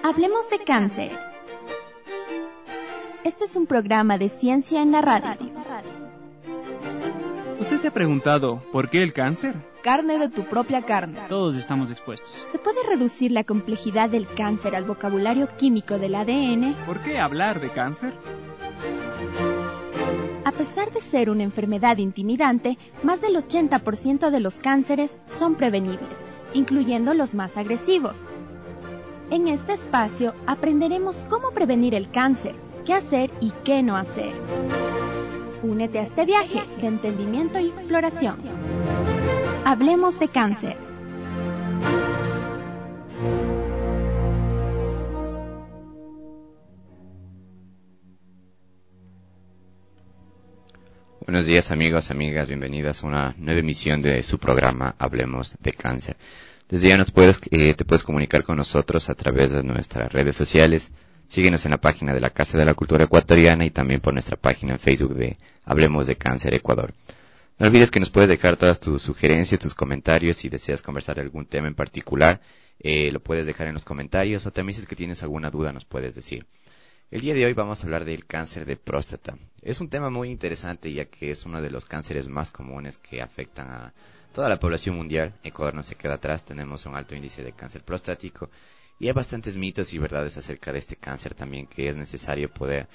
Hablemos de cáncer. Este es un programa de ciencia en la radio. ¿Usted se ha preguntado por qué el cáncer? Carne de tu propia carne. Todos estamos expuestos. ¿Se puede reducir la complejidad del cáncer al vocabulario químico del ADN? ¿Por qué hablar de cáncer? A pesar de ser una enfermedad intimidante, más del 80% de los cánceres son prevenibles, incluyendo los más agresivos. En este espacio aprenderemos cómo prevenir el cáncer, qué hacer y qué no hacer. Únete a este viaje de entendimiento y exploración. Hablemos de cáncer. Buenos días amigos, amigas, bienvenidas a una nueva emisión de su programa Hablemos de Cáncer. Desde ya te puedes comunicar con nosotros a través de nuestras redes sociales. Síguenos en la página de la Casa de la Cultura Ecuatoriana y también por nuestra página en Facebook de Hablemos de Cáncer Ecuador. No olvides que nos puedes dejar todas tus sugerencias, tus comentarios. Si deseas conversar de algún tema en particular, lo puedes dejar en los comentarios o también si es que tienes alguna duda nos puedes decir. El día de hoy vamos a hablar del cáncer de próstata. Es un tema muy interesante ya que es uno de los cánceres más comunes que afectan a toda la población mundial. Ecuador no se queda atrás, tenemos un alto índice de cáncer prostático y hay bastantes mitos y verdades acerca de este cáncer también que es necesario poder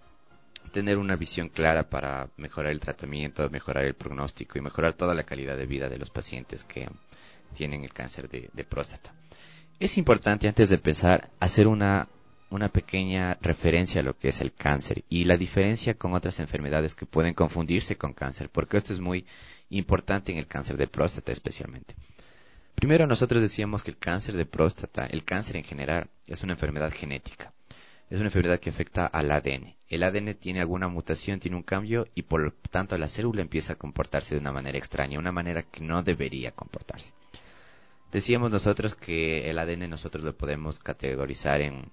tener una visión clara para mejorar el tratamiento, mejorar el pronóstico y mejorar toda la calidad de vida de los pacientes que tienen el cáncer de próstata. Es importante antes de empezar hacer una pequeña referencia a lo que es el cáncer y la diferencia con otras enfermedades que pueden confundirse con cáncer, porque esto es muy importante en el cáncer de próstata especialmente. Primero nosotros decíamos que el cáncer de próstata, el cáncer en general, es una enfermedad genética. Es una enfermedad que afecta al ADN. El ADN tiene alguna mutación, tiene un cambio y por lo tanto la célula empieza a comportarse de una manera extraña, una manera que no debería comportarse. Decíamos nosotros que el ADN nosotros lo podemos categorizar en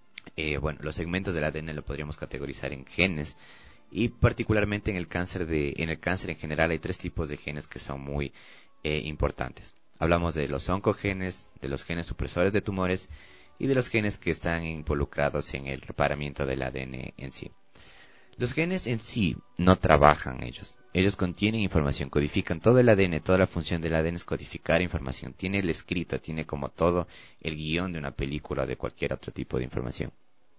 los segmentos del ADN lo podríamos categorizar en genes y particularmente en el cáncer en general hay 3 tipos de genes que son muy importantes. Hablamos de los oncogenes, de los genes supresores de tumores y de los genes que están involucrados en el reparamiento del ADN en sí. Los genes en sí no trabajan ellos. Ellos contienen información, codifican todo el ADN, toda la función del ADN es codificar información. Tiene el escrito, tiene como todo el guión de una película o de cualquier otro tipo de información.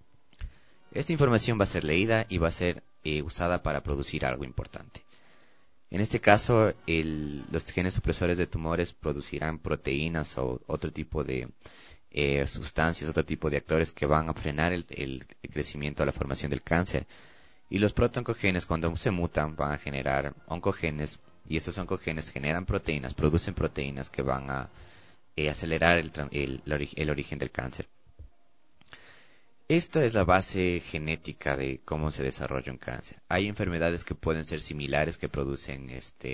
Esta información va a ser leída y va a ser usada para producir algo importante. En este caso, los genes supresores de tumores producirán proteínas o otro tipo de sustancias, otro tipo de actores que van a frenar el crecimiento o la formación del cáncer. Y los protooncogenes cuando se mutan van a generar oncogenes y estos oncogenes generan proteínas, producen proteínas que van a acelerar el origen del cáncer. Esta es la base genética de cómo se desarrolla un cáncer. Hay enfermedades que pueden ser similares que producen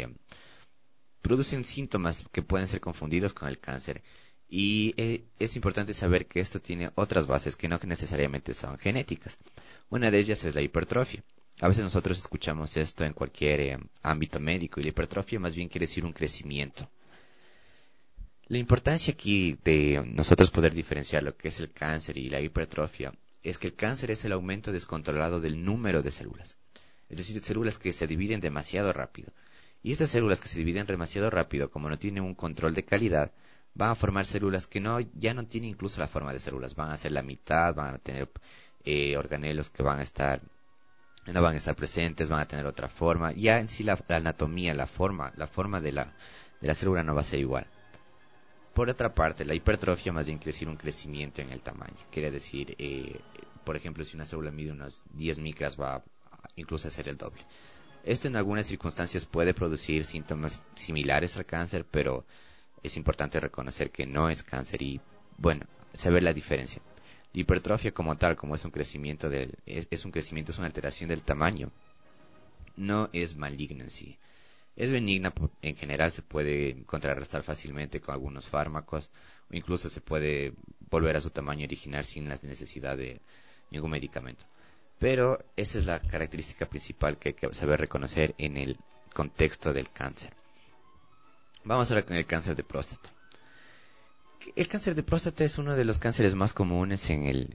síntomas que pueden ser confundidos con el cáncer. Y es importante saber que esto tiene otras bases que no necesariamente son genéticas. Una de ellas es la hipertrofia. A veces nosotros escuchamos esto en cualquier ámbito médico y la hipertrofia más bien quiere decir un crecimiento. La importancia aquí de nosotros poder diferenciar lo que es el cáncer y la hipertrofia es que el cáncer es el aumento descontrolado del número de células. Es decir, células que se dividen demasiado rápido. Y estas células que se dividen demasiado rápido, como no tienen un control de calidad, van a formar células que ya no tienen incluso la forma de células. Van a ser la mitad, van a tener organelos que no van a estar presentes, van a tener otra forma. Ya en sí la anatomía, la forma de la célula no va a ser igual. Por otra parte, la hipertrofia más bien quiere decir un crecimiento en el tamaño. Quiere decir, por ejemplo, si una célula mide unos 10 micras, va incluso a ser el doble. Esto en algunas circunstancias puede producir síntomas similares al cáncer, pero es importante reconocer que no es cáncer y, saber la diferencia. La hipertrofia como tal, como es un crecimiento, es una alteración del tamaño, no es maligna en sí. Es benigna, en general se puede contrarrestar fácilmente con algunos fármacos o incluso se puede volver a su tamaño original sin la necesidad de ningún medicamento. Pero esa es la característica principal que hay que saber reconocer en el contexto del cáncer. Vamos ahora con el cáncer de próstata. El cáncer de próstata es uno de los cánceres más comunes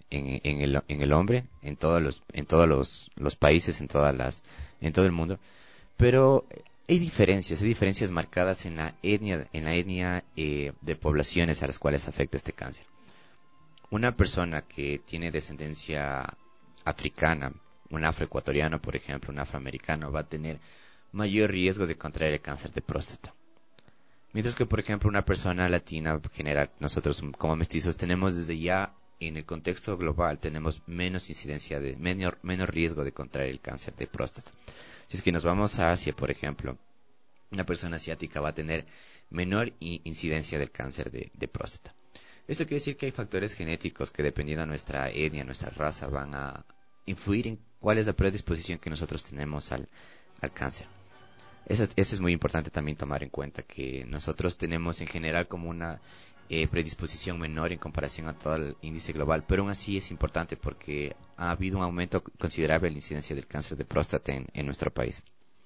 en el hombre, en todos los países, en todo el mundo. Pero hay diferencias marcadas en la etnia de poblaciones a las cuales afecta este cáncer. Una persona que tiene descendencia africana, un afroecuatoriano, por ejemplo, un afroamericano, va a tener mayor riesgo de contraer el cáncer de próstata. Mientras que, por ejemplo, una persona latina, en general, nosotros como mestizos tenemos desde ya, en el contexto global, tenemos menos incidencia, menos riesgo de contraer el cáncer de próstata. Si es que nos vamos a Asia, por ejemplo, una persona asiática va a tener menor incidencia del cáncer de próstata. Esto quiere decir que hay factores genéticos que, dependiendo de nuestra etnia, nuestra raza, van a influir en cuál es la predisposición que nosotros tenemos al cáncer. Eso es muy importante también tomar en cuenta, que nosotros tenemos en general como una predisposición menor en comparación a todo el índice global, pero aún así es importante porque ha habido un aumento considerable en la incidencia del cáncer de próstata en nuestro país.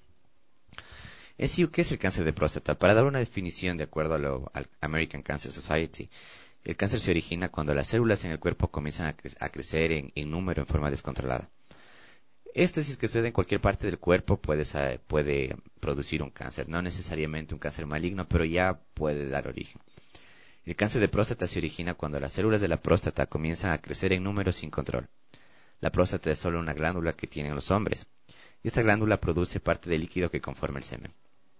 ¿Qué es el cáncer de próstata? Para dar una definición de acuerdo al American Cancer Society, el cáncer se origina cuando las células en el cuerpo comienzan a crecer en número en forma descontrolada. Esto, si es que sucede en cualquier parte del cuerpo, puede producir un cáncer. No necesariamente un cáncer maligno, pero ya puede dar origen. El cáncer de próstata se origina cuando las células de la próstata comienzan a crecer en número sin control. La próstata es solo una glándula que tienen los hombres, y esta glándula produce parte del líquido que conforma el semen.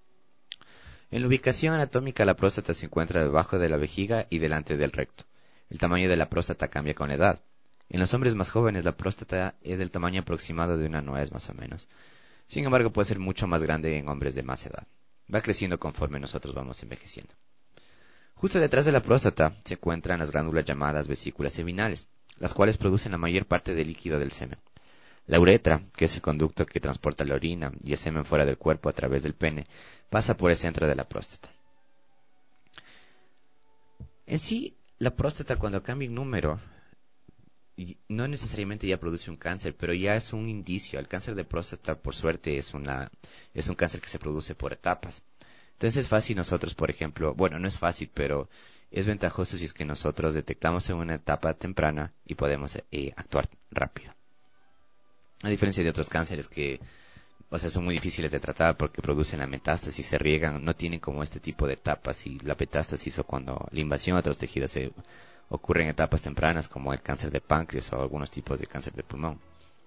En la ubicación anatómica, la próstata se encuentra debajo de la vejiga y delante del recto. El tamaño de la próstata cambia con la edad. En los hombres más jóvenes, la próstata es del tamaño aproximado de una nuez, más o menos. Sin embargo, puede ser mucho más grande en hombres de más edad. Va creciendo conforme nosotros vamos envejeciendo. Justo detrás de la próstata se encuentran las glándulas llamadas vesículas seminales, las cuales producen la mayor parte del líquido del semen. La uretra, que es el conducto que transporta la orina y el semen fuera del cuerpo a través del pene, pasa por el centro de la próstata. En sí, la próstata, cuando cambia en número, no necesariamente ya produce un cáncer, pero ya es un indicio. El cáncer de próstata, por suerte, es un cáncer que se produce por etapas. Entonces es fácil nosotros, por ejemplo, bueno, no es fácil, pero es ventajoso si es que nosotros detectamos en una etapa temprana y podemos actuar rápido. A diferencia de otros cánceres que, son muy difíciles de tratar porque producen la metástasis, se riegan, no tienen como este tipo de etapas, y la metástasis, o cuando la invasión a otros tejidos ocurre en etapas tempranas, como el cáncer de páncreas o algunos tipos de cáncer de pulmón.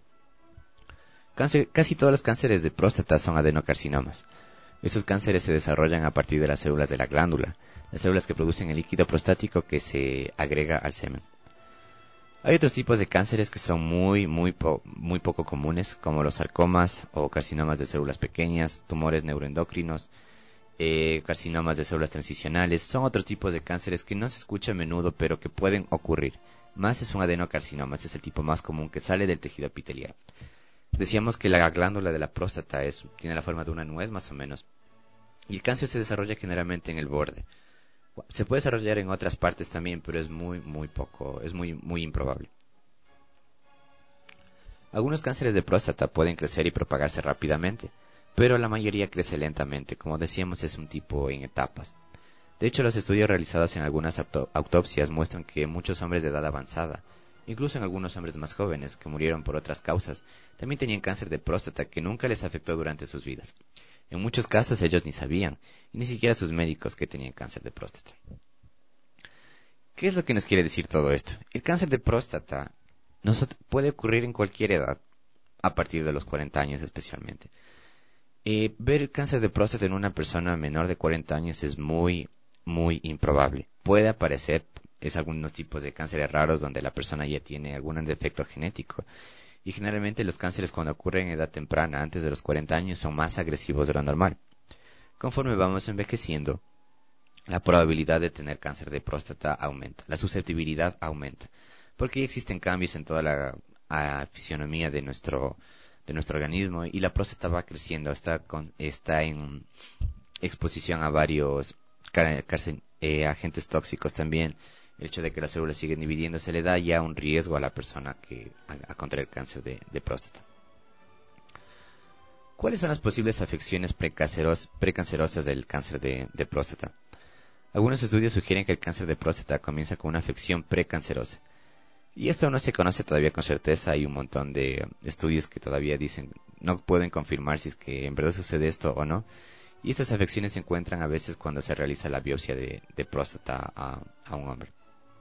Casi todos los cánceres de próstata son adenocarcinomas. Estos cánceres se desarrollan a partir de las células de la glándula, las células que producen el líquido prostático que se agrega al semen. Hay otros tipos de cánceres que son muy poco comunes, como los sarcomas o carcinomas de células pequeñas, tumores neuroendocrinos, carcinomas de células transicionales. Son otros tipos de cánceres que no se escucha a menudo, pero que pueden ocurrir. Más es un adenocarcinoma, este es el tipo más común que sale del tejido epitelial. Decíamos que la glándula de la próstata tiene la forma de una nuez, más o menos, y el cáncer se desarrolla generalmente en el borde. Se puede desarrollar en otras partes también, pero es muy poco, es muy improbable. Algunos cánceres de próstata pueden crecer y propagarse rápidamente, pero la mayoría crece lentamente. Como decíamos, es un tipo en etapas. De hecho, los estudios realizados en algunas autopsias muestran que muchos hombres de edad avanzada, incluso en algunos hombres más jóvenes que murieron por otras causas, también tenían cáncer de próstata que nunca les afectó durante sus vidas. En muchos casos ellos ni sabían, y ni siquiera sus médicos, que tenían cáncer de próstata. ¿Qué es lo que nos quiere decir todo esto? El cáncer de próstata puede ocurrir en cualquier edad, a partir de los 40 años especialmente. Ver el cáncer de próstata en una persona menor de 40 años es muy improbable. Puede aparecer, algunos tipos de cánceres raros donde la persona ya tiene algún defecto genético. Y generalmente los cánceres, cuando ocurren en edad temprana, antes de los 40 años, son más agresivos de lo normal. Conforme vamos envejeciendo, la probabilidad de tener cáncer de próstata aumenta, la susceptibilidad aumenta, porque ya existen cambios en toda la fisionomía de nuestro organismo, y la próstata va creciendo, está en exposición a varios agentes tóxicos también. El hecho de que las células siguen dividiéndose le da ya un riesgo a la persona a contraer cáncer de próstata. ¿Cuáles son las posibles afecciones precancerosas del cáncer de próstata? Algunos estudios sugieren que el cáncer de próstata comienza con una afección precancerosa. Y esto no se conoce todavía con certeza. Hay un montón de estudios que todavía dicen, no pueden confirmar si es que en verdad sucede esto o no. Y estas afecciones se encuentran a veces cuando se realiza la biopsia de próstata a un hombre.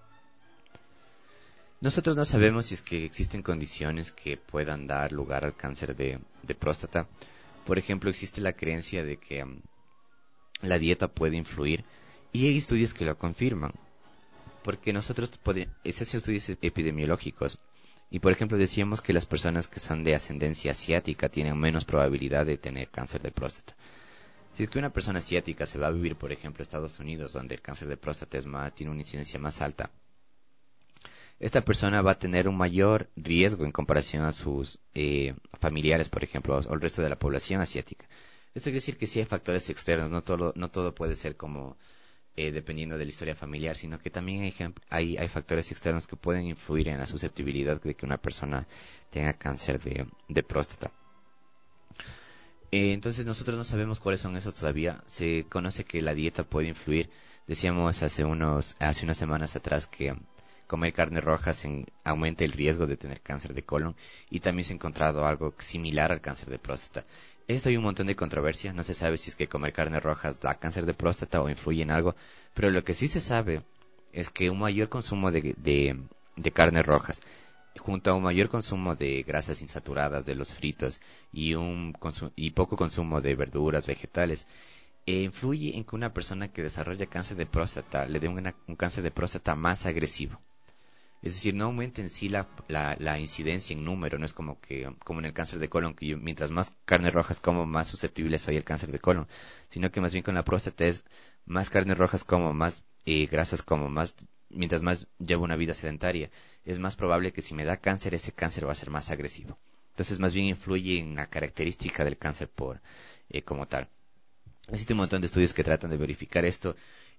Nosotros no sabemos si es que existen condiciones que puedan dar lugar al cáncer de próstata. Por ejemplo, existe la creencia de que la dieta puede influir y hay estudios que lo confirman. Porque nosotros se hacen estudios epidemiológicos y, por ejemplo, decíamos que las personas que son de ascendencia asiática tienen menos probabilidad de tener cáncer de próstata. Si es que una persona asiática se va a vivir, por ejemplo, a Estados Unidos, donde el cáncer de próstata tiene una incidencia más alta, esta persona va a tener un mayor riesgo en comparación a sus familiares, por ejemplo, o el resto de la población asiática. Esto quiere decir que sí hay factores externos, no todo puede ser como dependiendo de la historia familiar, sino que también hay factores externos que pueden influir en la susceptibilidad de que una persona tenga cáncer de próstata. Entonces nosotros no sabemos cuáles son esos todavía. Se conoce que la dieta puede influir. Decíamos hace unas semanas atrás que comer carnes rojas aumenta el riesgo de tener cáncer de colon, y también se ha encontrado algo similar al cáncer de próstata. Esto hay un montón de controversia, no se sabe si es que comer carnes rojas da cáncer de próstata o influye en algo, pero lo que sí se sabe es que un mayor consumo de carnes rojas, junto a un mayor consumo de grasas insaturadas de los fritos y poco consumo de verduras, vegetales, influye en que una persona que desarrolla cáncer de próstata le dé un cáncer de próstata más agresivo. Es decir, no aumenta en sí la incidencia en número, no es como en el cáncer de colon, que yo, mientras más carnes rojas como, más susceptible soy al cáncer de colon, sino que más bien con la próstata es más carnes rojas como, más grasas como, mientras más llevo una vida sedentaria, es más probable que si me da cáncer, ese cáncer va a ser más agresivo. Entonces más bien influye en la característica del cáncer como tal. Existe un montón de estudios que tratan de verificar esto.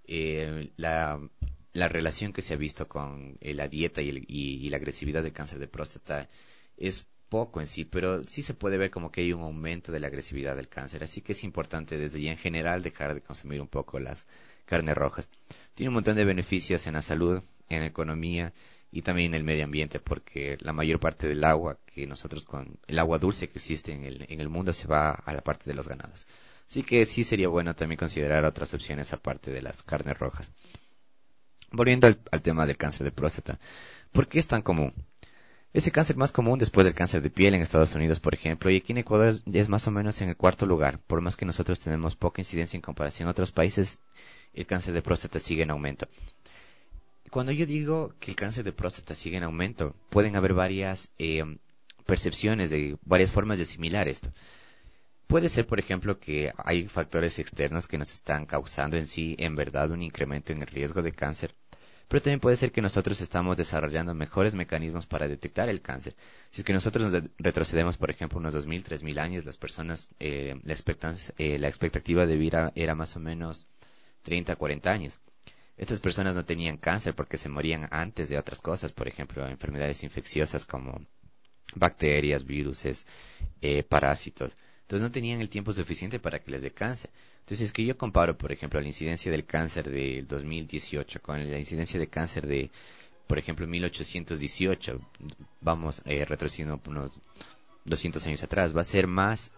La relación que se ha visto con la dieta y la agresividad del cáncer de próstata es poco en sí, pero sí se puede ver como que hay un aumento de la agresividad del cáncer, así que es importante desde ya en general dejar de consumir un poco las carnes rojas. Tiene un montón de beneficios en la salud, en la economía y también en el medio ambiente, porque la mayor parte del agua el agua dulce que existe en el mundo se va a la parte de los ganados. Así que sí sería bueno también considerar otras opciones aparte de las carnes rojas. Volviendo al tema del cáncer de próstata, ¿por qué es tan común? Es el cáncer más común después del cáncer de piel en Estados Unidos, por ejemplo, y aquí en Ecuador es más o menos en el cuarto lugar. Por más que nosotros tenemos poca incidencia en comparación a otros países, el cáncer de próstata sigue en aumento. Cuando yo digo que el cáncer de próstata sigue en aumento, pueden haber varias percepciones, de varias formas de asimilar esto. Puede ser, por ejemplo, que hay factores externos que nos están causando en sí, en verdad, un incremento en el riesgo de cáncer. Pero también puede ser que nosotros estamos desarrollando mejores mecanismos para detectar el cáncer. Si es que nosotros nos retrocedemos, por ejemplo, unos 2000, 3000 años, las personas, la expectativa de vida era más o menos 30, 40 años. Estas personas no tenían cáncer porque se morían antes de otras cosas, por ejemplo, enfermedades infecciosas como bacterias, viruses, parásitos. Entonces no tenían el tiempo suficiente para que les dé cáncer. Entonces es que yo comparo, por ejemplo, la incidencia del cáncer del 2018 con la incidencia de cáncer de, por ejemplo, 1818, vamos retrocediendo unos 200 años atrás, va a ser más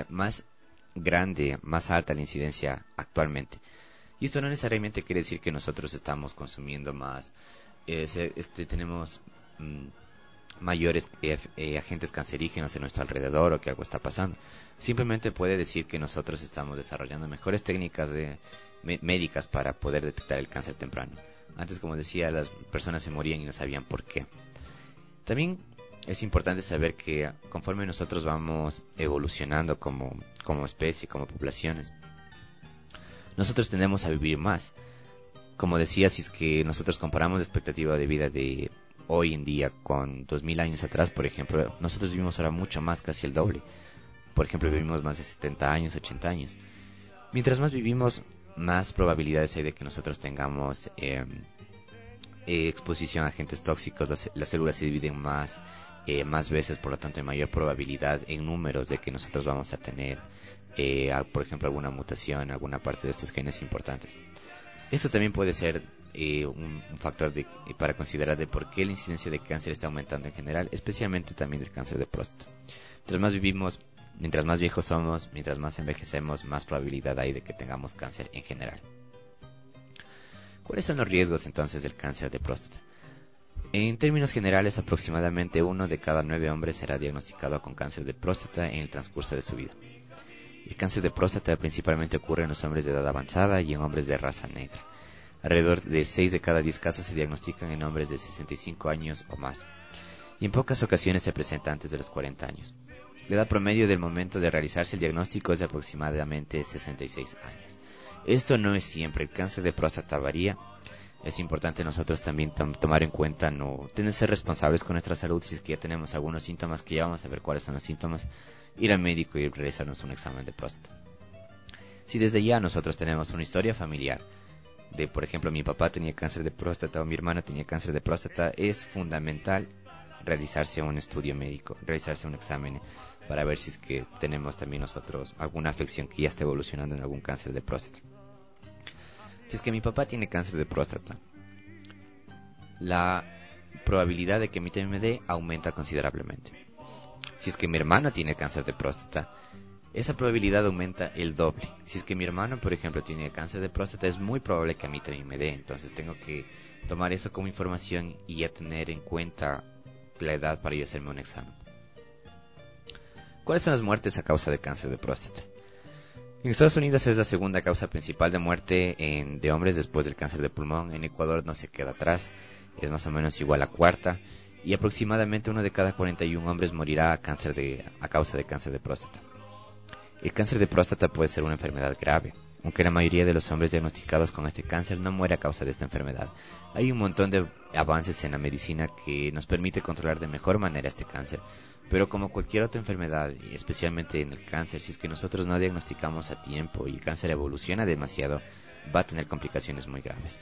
grande, más alta la incidencia actualmente. Y esto no necesariamente quiere decir que nosotros estamos consumiendo más, tenemos mayores agentes cancerígenos en nuestro alrededor o que algo está pasando. Simplemente puede decir que nosotros estamos desarrollando mejores técnicas médicas para poder detectar el cáncer temprano. Antes, como decía, las personas se morían y no sabían por qué. También es importante saber que conforme nosotros vamos evolucionando como especie, como poblaciones, nosotros tendemos a vivir más. Como decía, si es que nosotros comparamos la expectativa de vida de hoy en día con 2000 años atrás, por ejemplo, nosotros vivimos ahora mucho más, casi el doble. Por ejemplo, vivimos más de 70 años, 80 años. Mientras más vivimos, más probabilidades hay de que nosotros tengamos exposición a agentes tóxicos. Las células se dividen más veces, por lo tanto hay mayor probabilidad en números de que nosotros vamos a tener, por ejemplo, alguna mutación, alguna parte de estos genes importantes. Esto también puede ser un factor para considerar de por qué la incidencia de cáncer está aumentando en general, especialmente también del cáncer de próstata. Mientras más vivimos, mientras más viejos somos, mientras más envejecemos, más probabilidad hay de que tengamos cáncer en general. ¿Cuáles son los riesgos entonces del cáncer de próstata? En términos generales, aproximadamente 1 de cada 9 hombres será diagnosticado con cáncer de próstata en el transcurso de su vida. El cáncer de próstata principalmente ocurre en los hombres de edad avanzada y en hombres de raza negra. Alrededor de 6 de cada 10 casos se diagnostican en hombres de 65 años o más, y en pocas ocasiones se presenta antes de los 40 años. La edad promedio del momento de realizarse el diagnóstico es de aproximadamente 66 años. Esto no es siempre, el cáncer de próstata varía. Es importante nosotros también tomar en cuenta, no tener ser responsables con nuestra salud. Si es que ya tenemos algunos síntomas, que ya vamos a ver cuáles son los síntomas, ir al médico y realizarnos un examen de próstata. Si desde ya nosotros tenemos una historia familiar, de por ejemplo mi papá tenía cáncer de próstata o mi hermano tenía cáncer de próstata, es fundamental realizarse un estudio médico, realizarse un examen para ver si es que tenemos también nosotros alguna afección que ya está evolucionando en algún cáncer de próstata. Si es que mi papá tiene cáncer de próstata, la probabilidad de que a mí también me dé aumenta considerablemente. Si es que mi hermano tiene cáncer de próstata, esa probabilidad aumenta el doble. Si es que mi hermano, por ejemplo, tiene cáncer de próstata, es muy probable que a mí también me dé. Entonces tengo que tomar eso como información y ya tener en cuenta la edad para yo hacerme un examen. ¿Cuáles son las muertes a causa de cáncer de próstata? En Estados Unidos es la segunda causa principal de muerte de hombres después del cáncer de pulmón. En Ecuador no se queda atrás, es más o menos igual a cuarta. Y aproximadamente 1 de cada 41 hombres morirá a causa de cáncer de próstata. El cáncer de próstata puede ser una enfermedad grave, aunque la mayoría de los hombres diagnosticados con este cáncer no muere a causa de esta enfermedad. Hay un montón de avances en la medicina que nos permite controlar de mejor manera este cáncer, pero como cualquier otra enfermedad, y especialmente en el cáncer, si es que nosotros no diagnosticamos a tiempo y el cáncer evoluciona demasiado, va a tener complicaciones muy graves.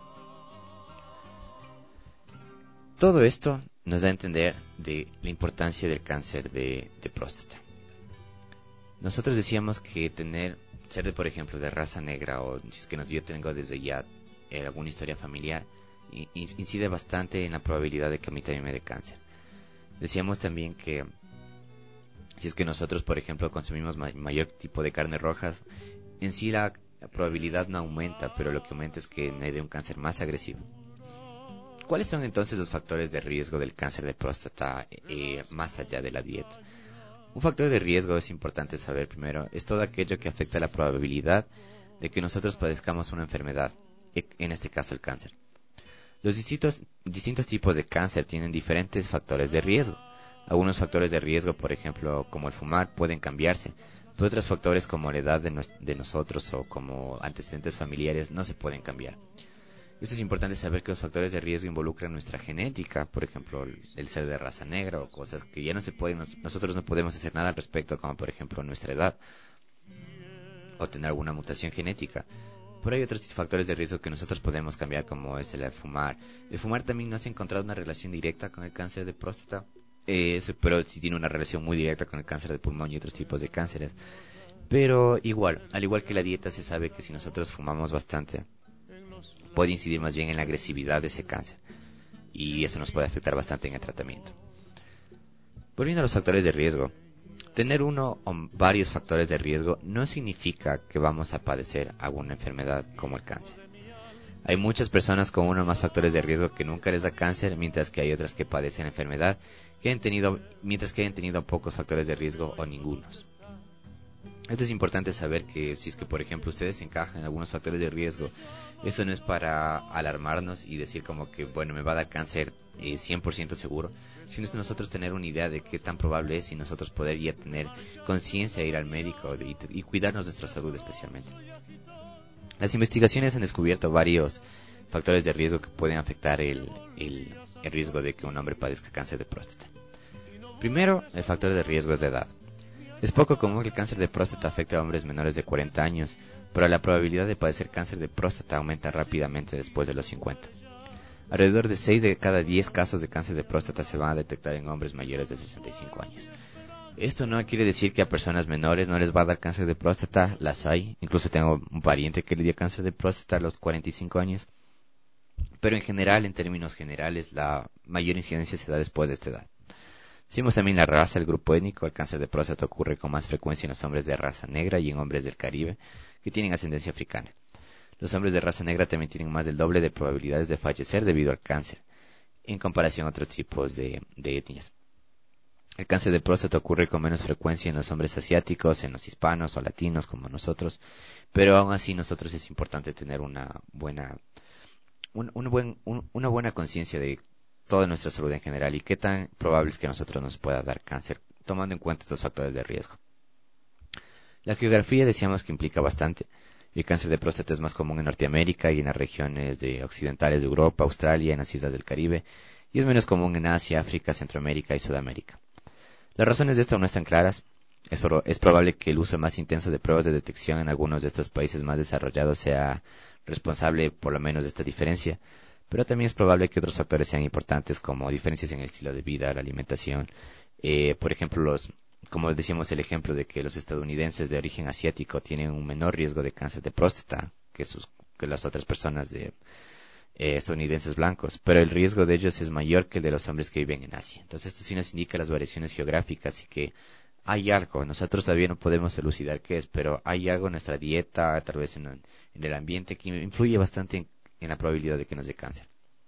Todo esto nos da a entender de la importancia del cáncer de próstata. Nosotros decíamos que ser por ejemplo de raza negra, o si es que yo tengo desde ya alguna historia familiar, incide bastante en la probabilidad de que a mí también me dé cáncer. Decíamos también que si es que nosotros por ejemplo consumimos mayor tipo de carne roja, en sí la probabilidad no aumenta, pero lo que aumenta es que me dé un cáncer más agresivo. ¿Cuáles son entonces los factores de riesgo del cáncer de próstata más allá de la dieta? Un factor de riesgo es importante saber primero, es todo aquello que afecta la probabilidad de que nosotros padezcamos una enfermedad, en este caso el cáncer. Los distintos tipos de cáncer tienen diferentes factores de riesgo. Algunos factores de riesgo, por ejemplo, como el fumar, pueden cambiarse, pero otros factores como la edad de nosotros o como antecedentes familiares no se pueden cambiar. Esto es importante saber que los factores de riesgo involucran nuestra genética, por ejemplo, el ser de raza negra o cosas que ya no se pueden, nosotros no podemos hacer nada al respecto, como por ejemplo nuestra edad o tener alguna mutación genética. Pero hay otros factores de riesgo que nosotros podemos cambiar, como es el fumar. El fumar también no se ha encontrado una relación directa con el cáncer de próstata, pero sí tiene una relación muy directa con el cáncer de pulmón y otros tipos de cánceres. Pero al igual que la dieta, se sabe que si nosotros fumamos bastante, puede incidir más bien en la agresividad de ese cáncer, y eso nos puede afectar bastante en el tratamiento. Volviendo a los factores de riesgo, tener uno o varios factores de riesgo no significa que vamos a padecer alguna enfermedad como el cáncer. Hay muchas personas con uno o más factores de riesgo que nunca les da cáncer, mientras que hay otras que padecen enfermedad mientras que hayan tenido pocos factores de riesgo o ningunos. Esto es importante saber, que si es que por ejemplo ustedes encajan en algunos factores de riesgo, eso no es para alarmarnos y decir como que bueno, me va a dar cáncer 100% seguro, sino es nosotros tener una idea de qué tan probable es y nosotros poder ya tener conciencia de ir al médico y cuidarnos nuestra salud especialmente. Las investigaciones han descubierto varios factores de riesgo que pueden afectar el riesgo de que un hombre padezca cáncer de próstata. Primero, el factor de riesgo es la edad. Es poco común que el cáncer de próstata afecte a hombres menores de 40 años, pero la probabilidad de padecer cáncer de próstata aumenta rápidamente después de los 50. Alrededor de 6 de cada 10 casos de cáncer de próstata se van a detectar en hombres mayores de 65 años. Esto no quiere decir que a personas menores no les va a dar cáncer de próstata, las hay. Incluso tengo un pariente que le dio cáncer de próstata a los 45 años. Pero en general, en términos generales, la mayor incidencia se da después de esta edad. Si vemos también la raza, el grupo étnico, el cáncer de próstata ocurre con más frecuencia en los hombres de raza negra y en hombres del Caribe que tienen ascendencia africana. Los hombres de raza negra también tienen más del doble de probabilidades de fallecer debido al cáncer, en comparación a otros tipos de etnias. El cáncer de próstata ocurre con menos frecuencia en los hombres asiáticos, en los hispanos o latinos como nosotros, pero aún así nosotros es importante tener una buena conciencia de toda nuestra salud en general y qué tan probable es que a nosotros nos pueda dar cáncer, tomando en cuenta estos factores de riesgo. La geografía decíamos que implica bastante. El cáncer de próstata es más común en Norteamérica y en las regiones occidentales de Europa, Australia, en las islas del Caribe, y es menos común en Asia, África, Centroamérica y Sudamérica. Las razones de esto no están claras. Es probable que el uso más intenso de pruebas de detección en algunos de estos países más desarrollados sea responsable por lo menos de esta diferencia, pero también es probable que otros factores sean importantes como diferencias en el estilo de vida, la alimentación, por ejemplo, como decíamos el ejemplo de que los estadounidenses de origen asiático tienen un menor riesgo de cáncer de próstata que las otras personas de estadounidenses blancos, pero el riesgo de ellos es mayor que el de los hombres que viven en Asia. Entonces esto sí nos indica las variaciones geográficas y que hay algo, nosotros todavía no podemos elucidar qué es, pero hay algo en nuestra dieta, tal vez en el ambiente que influye bastante en la probabilidad de que nos dé cáncer.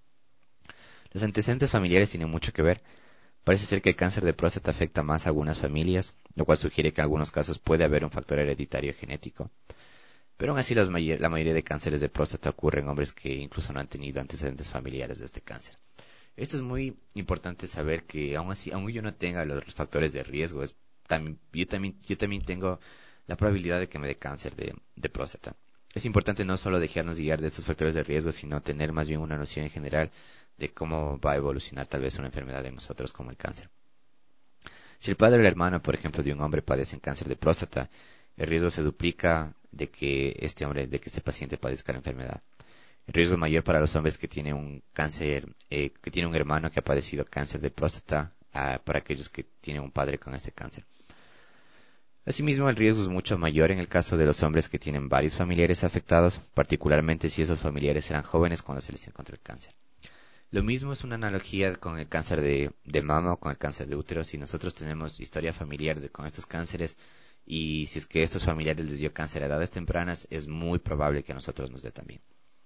Los antecedentes familiares tienen mucho que ver. Parece ser que el cáncer de próstata afecta más a algunas familias, lo cual sugiere que en algunos casos puede haber un factor hereditario genético. Pero aún así la mayoría de cánceres de próstata ocurren en hombres que incluso no han tenido antecedentes familiares de este cáncer. Esto es muy importante saber que aún yo no tenga los factores de riesgo, yo también tengo la probabilidad de que me dé cáncer de próstata. Es importante no solo dejarnos guiar de estos factores de riesgo, sino tener más bien una noción en general de cómo va a evolucionar tal vez una enfermedad en nosotros como el cáncer. Si el padre o el hermano, por ejemplo, de un hombre padecen cáncer de próstata, el riesgo se duplica de que este paciente padezca la enfermedad. El riesgo es mayor para los hombres que tienen un cáncer, que tiene un hermano que ha padecido cáncer de próstata, para aquellos que tienen un padre con este cáncer. Asimismo, el riesgo es mucho mayor en el caso de los hombres que tienen varios familiares afectados, particularmente si esos familiares eran jóvenes cuando se les encontró el cáncer. Lo mismo es una analogía con el cáncer de mama o con el cáncer de útero. Si nosotros tenemos historia familiar con estos cánceres y si es que estos familiares les dio cáncer a edades tempranas, es muy probable que a nosotros nos dé también.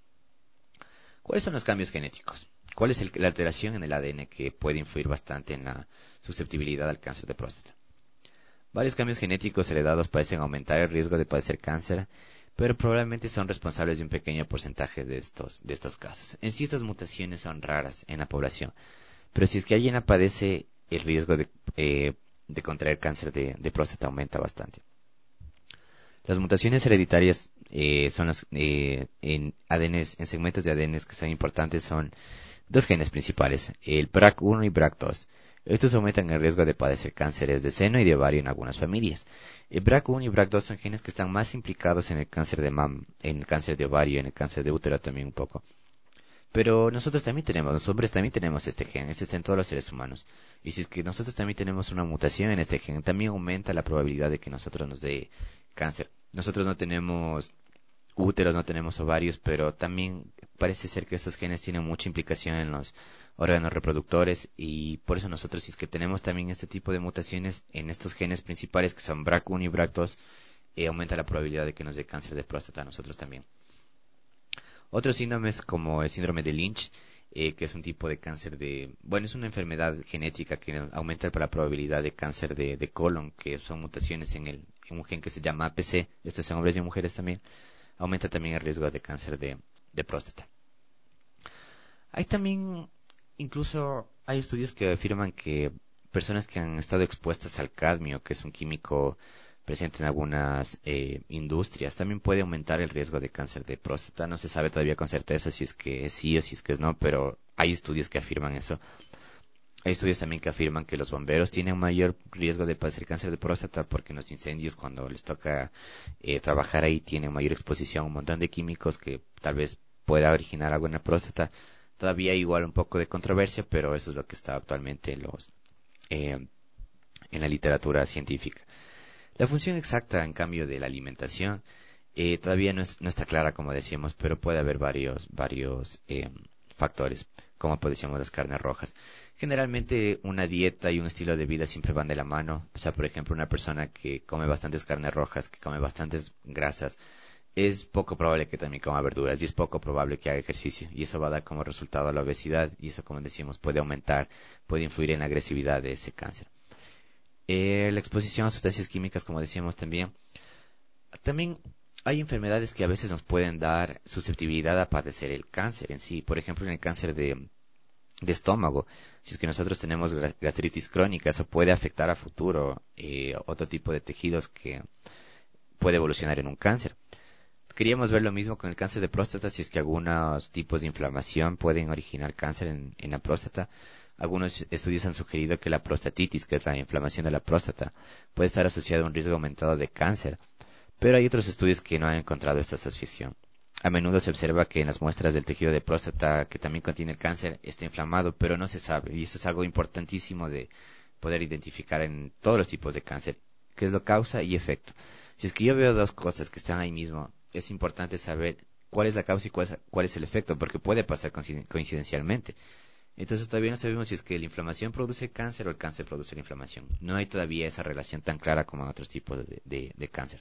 ¿Cuáles son los cambios genéticos? ¿Cuál es la alteración en el ADN que puede influir bastante en la susceptibilidad al cáncer de próstata? Varios cambios genéticos heredados parecen aumentar el riesgo de padecer cáncer, pero probablemente son responsables de un pequeño porcentaje de estos casos. En sí, estas mutaciones son raras en la población, pero si es que alguien padece, el riesgo de contraer cáncer de próstata aumenta bastante. Las mutaciones hereditarias son en segmentos de ADN que son importantes, son dos genes principales, el BRCA1 y BRCA2. Estos aumentan el riesgo de padecer cánceres de seno y de ovario en algunas familias. El BRCA1 y BRCA2 son genes que están más implicados en el cáncer de mama, en el cáncer de ovario, en el cáncer de útero también un poco. Pero los hombres también tenemos este gen, este está en todos los seres humanos. Y si es que nosotros también tenemos una mutación en este gen, también aumenta la probabilidad de que nosotros nos dé cáncer. Nosotros no tenemos úteros, no tenemos ovarios, pero también parece ser que estos genes tienen mucha implicación en los órganos reproductores y por eso nosotros, si es que tenemos también este tipo de mutaciones en estos genes principales que son BRCA1 y BRCA2, aumenta la probabilidad de que nos dé cáncer de próstata a nosotros también. Otros síndromes como el síndrome de Lynch, que es un tipo de cáncer es una enfermedad genética que aumenta la probabilidad de cáncer de colon, que son mutaciones en un gen que se llama APC, estos son hombres y mujeres también, aumenta también el riesgo de cáncer de próstata. Incluso hay estudios que afirman que personas que han estado expuestas al cadmio, que es un químico presente en algunas industrias, también puede aumentar el riesgo de cáncer de próstata. No se sabe todavía con certeza si es que sí o si es que no, pero hay estudios que afirman eso. Hay estudios también que afirman que los bomberos tienen mayor riesgo de padecer cáncer de próstata porque en los incendios, cuando les toca trabajar ahí, tienen mayor exposición a un montón de químicos que tal vez pueda originar algo en la próstata. Todavía hay igual un poco de controversia, pero eso es lo que está actualmente en la literatura científica. La función exacta, en cambio, de la alimentación todavía no está clara, como decíamos, pero puede haber varios factores, como decíamos las carnes rojas. Generalmente una dieta y un estilo de vida siempre van de la mano. O sea, por ejemplo, una persona que come bastantes carnes rojas, que come bastantes grasas, es poco probable que también coma verduras y es poco probable que haga ejercicio. Y eso va a dar como resultado la obesidad y eso, como decimos, puede aumentar, puede influir en la agresividad de ese cáncer. La exposición a sustancias químicas, como decíamos también. También hay enfermedades que a veces nos pueden dar susceptibilidad a padecer el cáncer en sí. Por ejemplo, en el cáncer de estómago, si es que nosotros tenemos gastritis crónica, eso puede afectar a futuro otro tipo de tejidos que puede evolucionar en un cáncer. Queríamos ver lo mismo con el cáncer de próstata, si es que algunos tipos de inflamación pueden originar cáncer en la próstata. Algunos estudios han sugerido que la prostatitis, que es la inflamación de la próstata, puede estar asociada a un riesgo aumentado de cáncer, pero hay otros estudios que no han encontrado esta asociación. A menudo se observa que en las muestras del tejido de próstata que también contiene el cáncer está inflamado, pero no se sabe, y eso es algo importantísimo de poder identificar en todos los tipos de cáncer, qué es lo causa y efecto. Si es que yo veo dos cosas que están ahí mismo, es importante saber cuál es la causa y cuál es el efecto, porque puede pasar coincidencialmente. Entonces todavía no sabemos si es que la inflamación produce cáncer o el cáncer produce la inflamación. No hay todavía esa relación tan clara como en otros tipos de cáncer.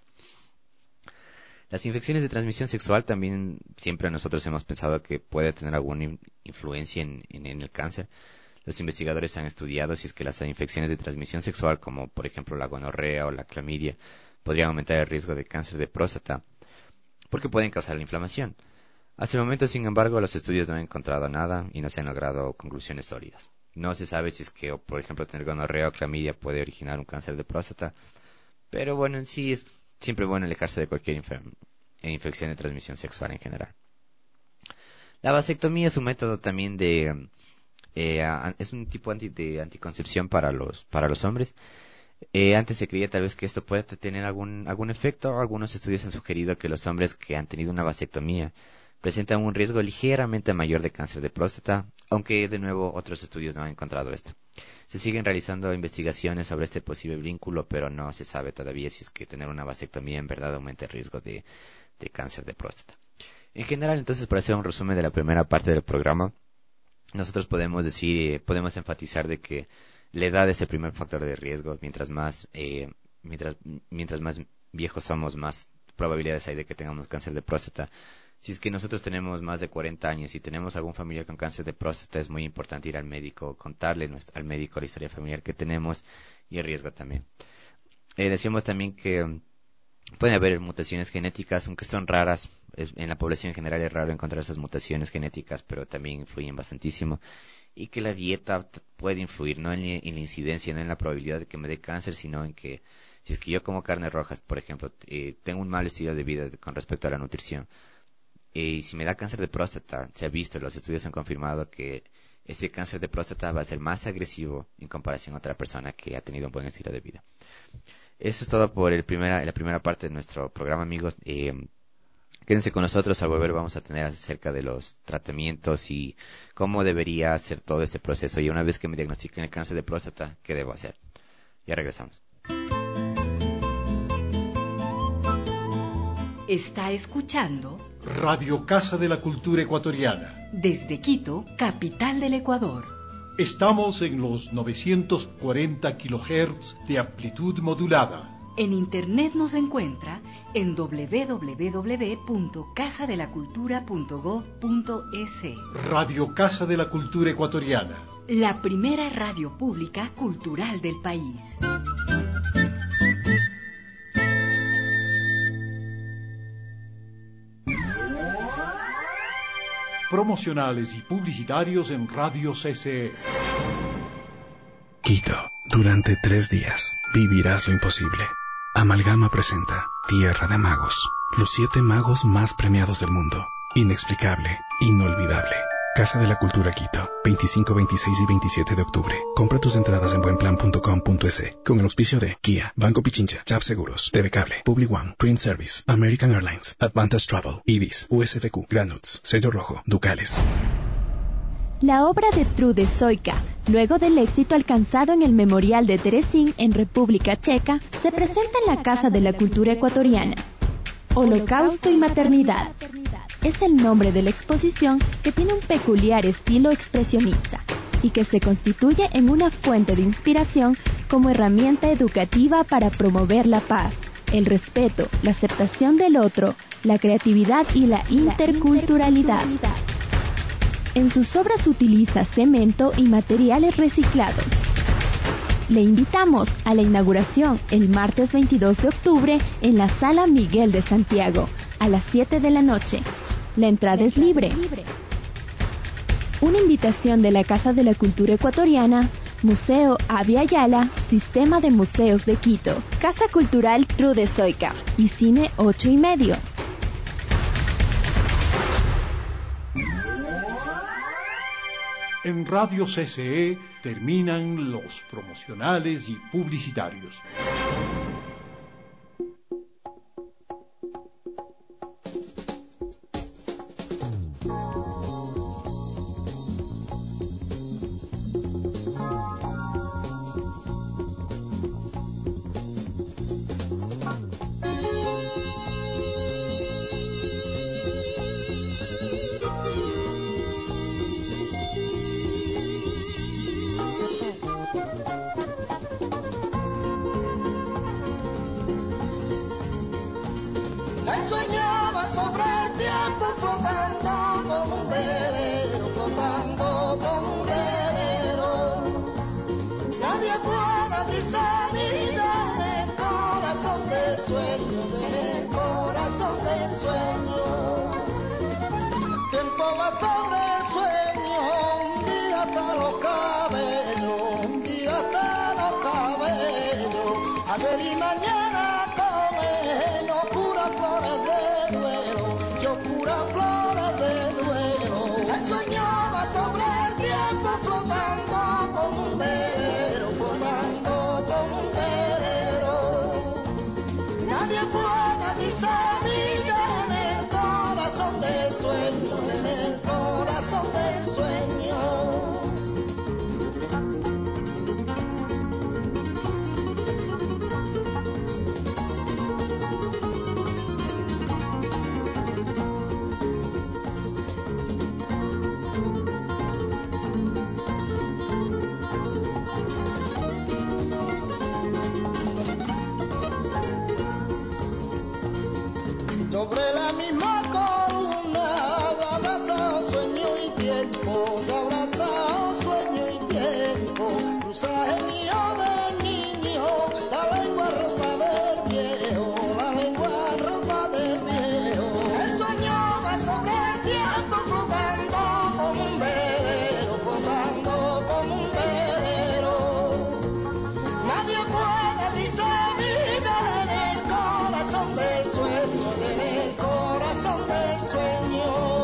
Las infecciones de transmisión sexual también siempre nosotros hemos pensado que puede tener alguna influencia en el cáncer. Los investigadores han estudiado si es que las infecciones de transmisión sexual, como por ejemplo la gonorrea o la clamidia, podrían aumentar el riesgo de cáncer de próstata, porque pueden causar la inflamación. Hasta el momento, sin embargo, los estudios no han encontrado nada y no se han logrado conclusiones sólidas. No se sabe si es que, por ejemplo, tener gonorrea o clamidia puede originar un cáncer de próstata, pero bueno, en sí es siempre bueno alejarse de cualquier infección de transmisión sexual en general. La vasectomía es un método también es un tipo de anticoncepción para los hombres. Antes se creía tal vez que esto puede tener algún efecto. Algunos estudios han sugerido que los hombres que han tenido una vasectomía presentan un riesgo ligeramente mayor de cáncer de próstata, aunque de nuevo otros estudios no han encontrado esto. Se siguen realizando investigaciones sobre este posible vínculo, pero no se sabe todavía si es que tener una vasectomía en verdad aumenta el riesgo de cáncer de próstata. En general, entonces, para hacer un resumen de la primera parte del programa, nosotros podemos enfatizar de que la edad es el primer factor de riesgo. Mientras más viejos somos, más probabilidades hay de que tengamos cáncer de próstata. Si es que nosotros tenemos más de 40 años y tenemos algún familiar con cáncer de próstata, es muy importante ir al médico, contarle al médico la historia familiar que tenemos y el riesgo también. Decíamos también que pueden haber mutaciones genéticas, aunque son raras. En la población en general es raro encontrar esas mutaciones genéticas, pero también influyen bastantísimo. Y que la dieta puede influir, no en la incidencia, no en la probabilidad de que me dé cáncer, sino en que si es que yo como carnes rojas, por ejemplo, tengo un mal estilo de vida con respecto a la nutrición, y si me da cáncer de próstata, se ha visto, los estudios han confirmado que ese cáncer de próstata va a ser más agresivo en comparación a otra persona que ha tenido un buen estilo de vida. Eso es todo por la primera parte de nuestro programa, amigos. Quédense con nosotros. Al volver vamos a tener acerca de los tratamientos y cómo debería ser todo este proceso. Y una vez que me diagnostiquen el cáncer de próstata, ¿qué debo hacer? Ya regresamos. Está escuchando Radio Casa de la Cultura Ecuatoriana. Desde Quito, capital del Ecuador. Estamos en los 940 kHz de amplitud modulada. En internet nos encuentra en www.casadelacultura.gov.es. Radio Casa de la Cultura Ecuatoriana. La primera radio pública cultural del país. Promocionales y publicitarios en Radio CCE. Quito, durante 3 días, vivirás lo imposible. Amalgama presenta Tierra de Magos, los 7 magos más premiados del mundo. Inexplicable, inolvidable. Casa de la Cultura Quito, 25, 26 y 27 de octubre. Compra tus entradas en buenplan.com.es con el auspicio de Kia, Banco Pichincha, Chap Seguros, TV Cable, Public One, Print Service, American Airlines, Advantage Travel, Ibis, USFQ, Granuts, Sello Rojo, Ducales. La obra de Trude Sojka, luego del éxito alcanzado en el Memorial de Terezín en República Checa, se presenta en la Casa de la Cultura Ecuatoriana. Holocausto y Maternidad es el nombre de la exposición, que tiene un peculiar estilo expresionista y que se constituye en una fuente de inspiración como herramienta educativa para promover la paz, el respeto, la aceptación del otro, la creatividad y la interculturalidad. En sus obras utiliza cemento y materiales reciclados. Le invitamos a la inauguración el martes 22 de octubre en la Sala Miguel de Santiago, a las 7 de la noche. La entrada es libre. Una invitación de la Casa de la Cultura Ecuatoriana, Museo Abya Yala, Sistema de Museos de Quito, Casa Cultural Trude Sojka y Cine 8:30. En Radio CCE terminan los promocionales y publicitarios. Soñaba sobre el tiempo flotando como un velero, flotando como un velero. Nadie puede abrirse vida en el corazón del sueño, en el corazón del sueño. Tiempo va sobre el sueño, un día hasta los cabellos, un día hasta los cabellos. Ayer y mañana come locura flores de duelo, yo cura flores de duelo. El sueño va sobre el tiempo flotando como un velero, flotando como un velero. Nadie puede abrirse vida en el corazón del sueño, en el corazón del sueño. Sobre la misma columna, abrazado sueño y tiempo, abrazado sueño y tiempo, cruzaje mío del niño, la lengua rota del viejo, la lengua rota del viejo. El sueño va sobre el tiempo flotando como un velero, flotando como un velero. Nadie puede abrirse vida en el corazón del sueño, en el corazón del sueño.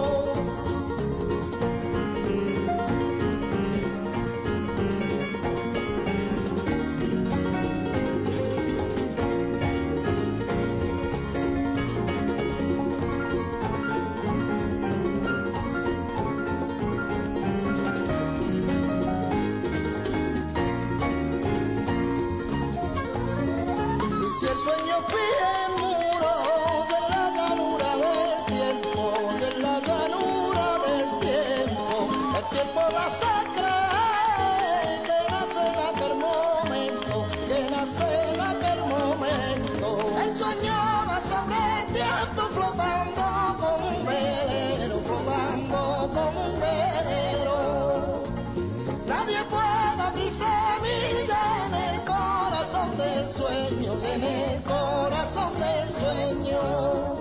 Y si el sueño fije muros en la llanura del tiempo, en la llanura del tiempo, el tiempo la sacra que nace en aquel momento, que nace en aquel momento. El sueño va sobre el tiempo flotando como un velero, flotando como un velero. Nadie puede abrirse vida en el corazón del sueño, en el corazón del sueño.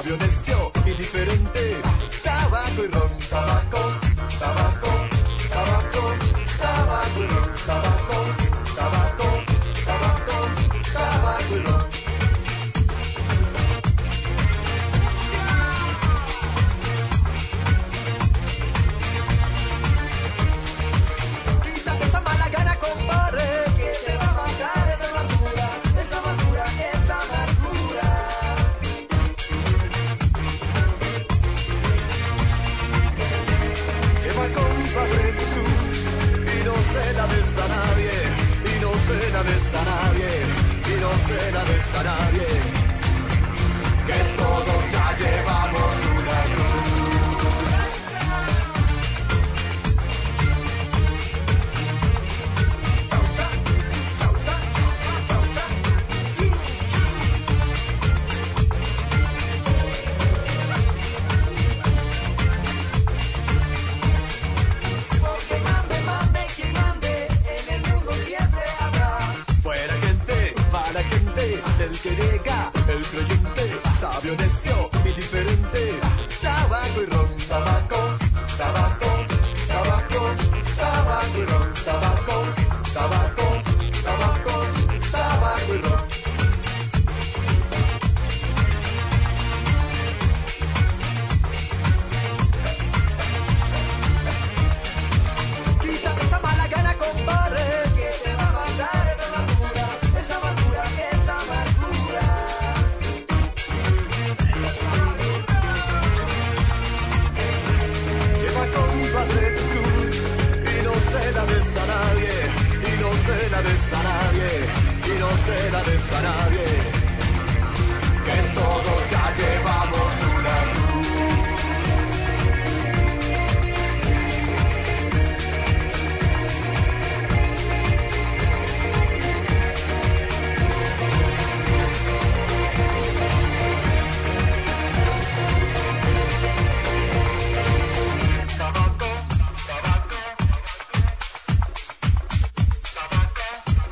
sabio, necio y diferente. Tabaco y ron, tabaco, tabaco, tabaco, tabaco y ron, tabaco, tabaco, tabaco, tabaco y ron. Quítate esa mala gana, compadre, que te va a matar esa amargura, esa amargura, esa amargura. Lleva, compadre, tu cruz y no se la des a nadie, y no se la des a nadie, y no se la des a nadie, que todos ya llevamos una cruz. Porque mande, mande, quien mande, en el mundo siempre habrá buena gente, mala gente, el que llega, el creyente, sabio, necio y diferente. Tabaco y ron, tabaco, tabaco, tabaco, tabaco y ron, tabaco, tabaco, tabaco, tabaco y ron. Quítate esa mala gana, compadre, que te va a matar esa amargura, esa amargura, esa amargura. Lleva, compadre, tu cruz y no se la des a nadie, y no se la des a nadie, y no se la des a nadie, que todos ya llevamos una cruz. Tabaco, tabaco, tabaco,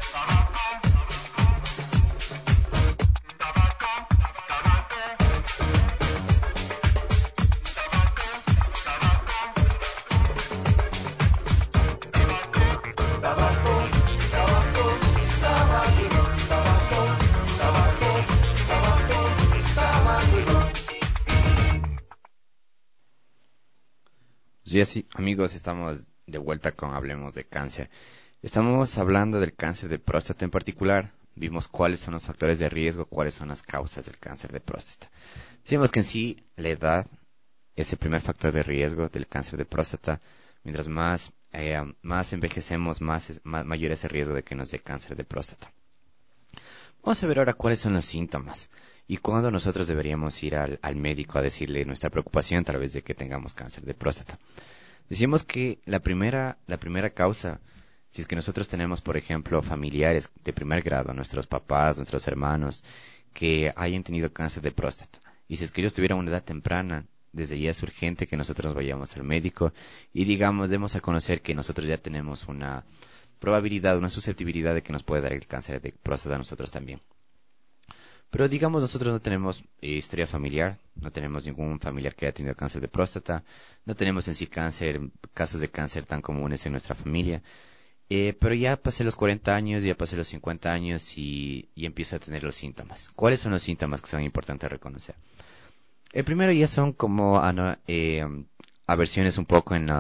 Sí, así, amigos, estamos de vuelta con Hablemos de Cáncer. Estamos hablando del cáncer de próstata en particular. Vimos cuáles son los factores de riesgo, cuáles son las causas del cáncer de próstata. Decimos que en sí la edad es el primer factor de riesgo del cáncer de próstata. Mientras más envejecemos, mayor es el riesgo de que nos dé cáncer de próstata. Vamos a ver ahora cuáles son los síntomas y cuándo nosotros deberíamos ir al médico a decirle nuestra preocupación tal vez de que tengamos cáncer de próstata. Decimos que la primera causa, si es que nosotros tenemos, por ejemplo, familiares de primer grado, nuestros papás, nuestros hermanos, que hayan tenido cáncer de próstata, y si es que ellos tuvieran una edad temprana, desde ya es urgente que nosotros nos vayamos al médico y digamos, demos a conocer que nosotros ya tenemos una probabilidad, una susceptibilidad de que nos puede dar el cáncer de próstata a nosotros también. Pero digamos, nosotros no tenemos historia familiar, no tenemos ningún familiar que haya tenido cáncer de próstata, no tenemos en sí casos de cáncer tan comunes en nuestra familia, pero ya pasé los 40 años, ya pasé los 50 años y empiezo a tener los síntomas. ¿Cuáles son los síntomas que son importantes reconocer? El primero ya son como aversiones un poco en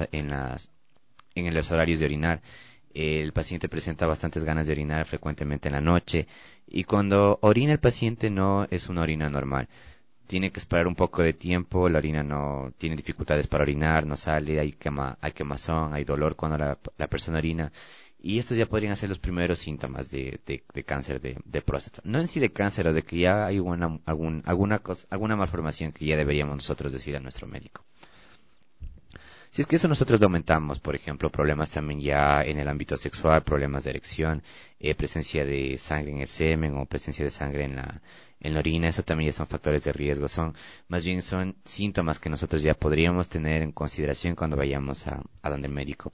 los horarios de orinar. El paciente presenta bastantes ganas de orinar frecuentemente en la noche y cuando orina el paciente no es una orina normal. Tiene que esperar un poco de tiempo, la orina no tiene dificultades para orinar, no sale, hay quemazón, hay dolor cuando la persona orina. Y estos ya podrían ser los primeros síntomas de cáncer de próstata. No en sí de cáncer o de que ya hay alguna malformación que ya deberíamos nosotros decir a nuestro médico. Si es que eso nosotros lo aumentamos, por ejemplo, problemas también ya en el ámbito sexual, problemas de erección, presencia de sangre en el semen o presencia de sangre en la orina, eso también ya son factores de riesgo, más bien son síntomas que nosotros ya podríamos tener en consideración cuando vayamos a donde el médico.